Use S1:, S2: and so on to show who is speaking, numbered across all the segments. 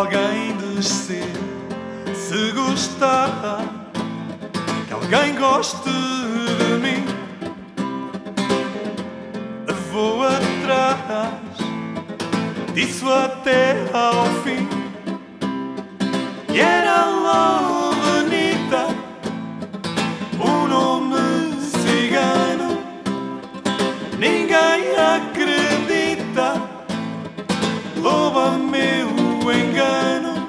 S1: alguém descer, se gostar, que alguém goste de mim, vou atrás disso até ao fim. E era logo bonita, o nome cigano, ninguém acredita, louva meu engano.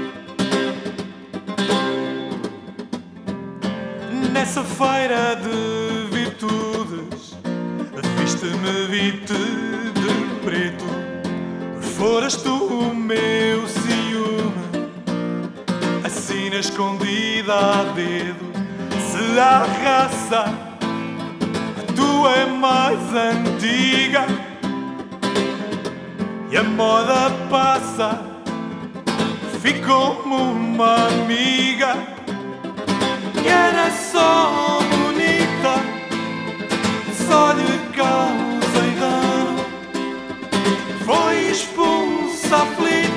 S1: Nessa feira de virtudes, viste-me, vi-te de preto, foras tu o meu ciúme, assim na escondida a dedo. Se a raça a tua é mais antiga e a moda passa, fico como uma amiga. E era só bonita, só lhe causei dano, foi expulsa aflita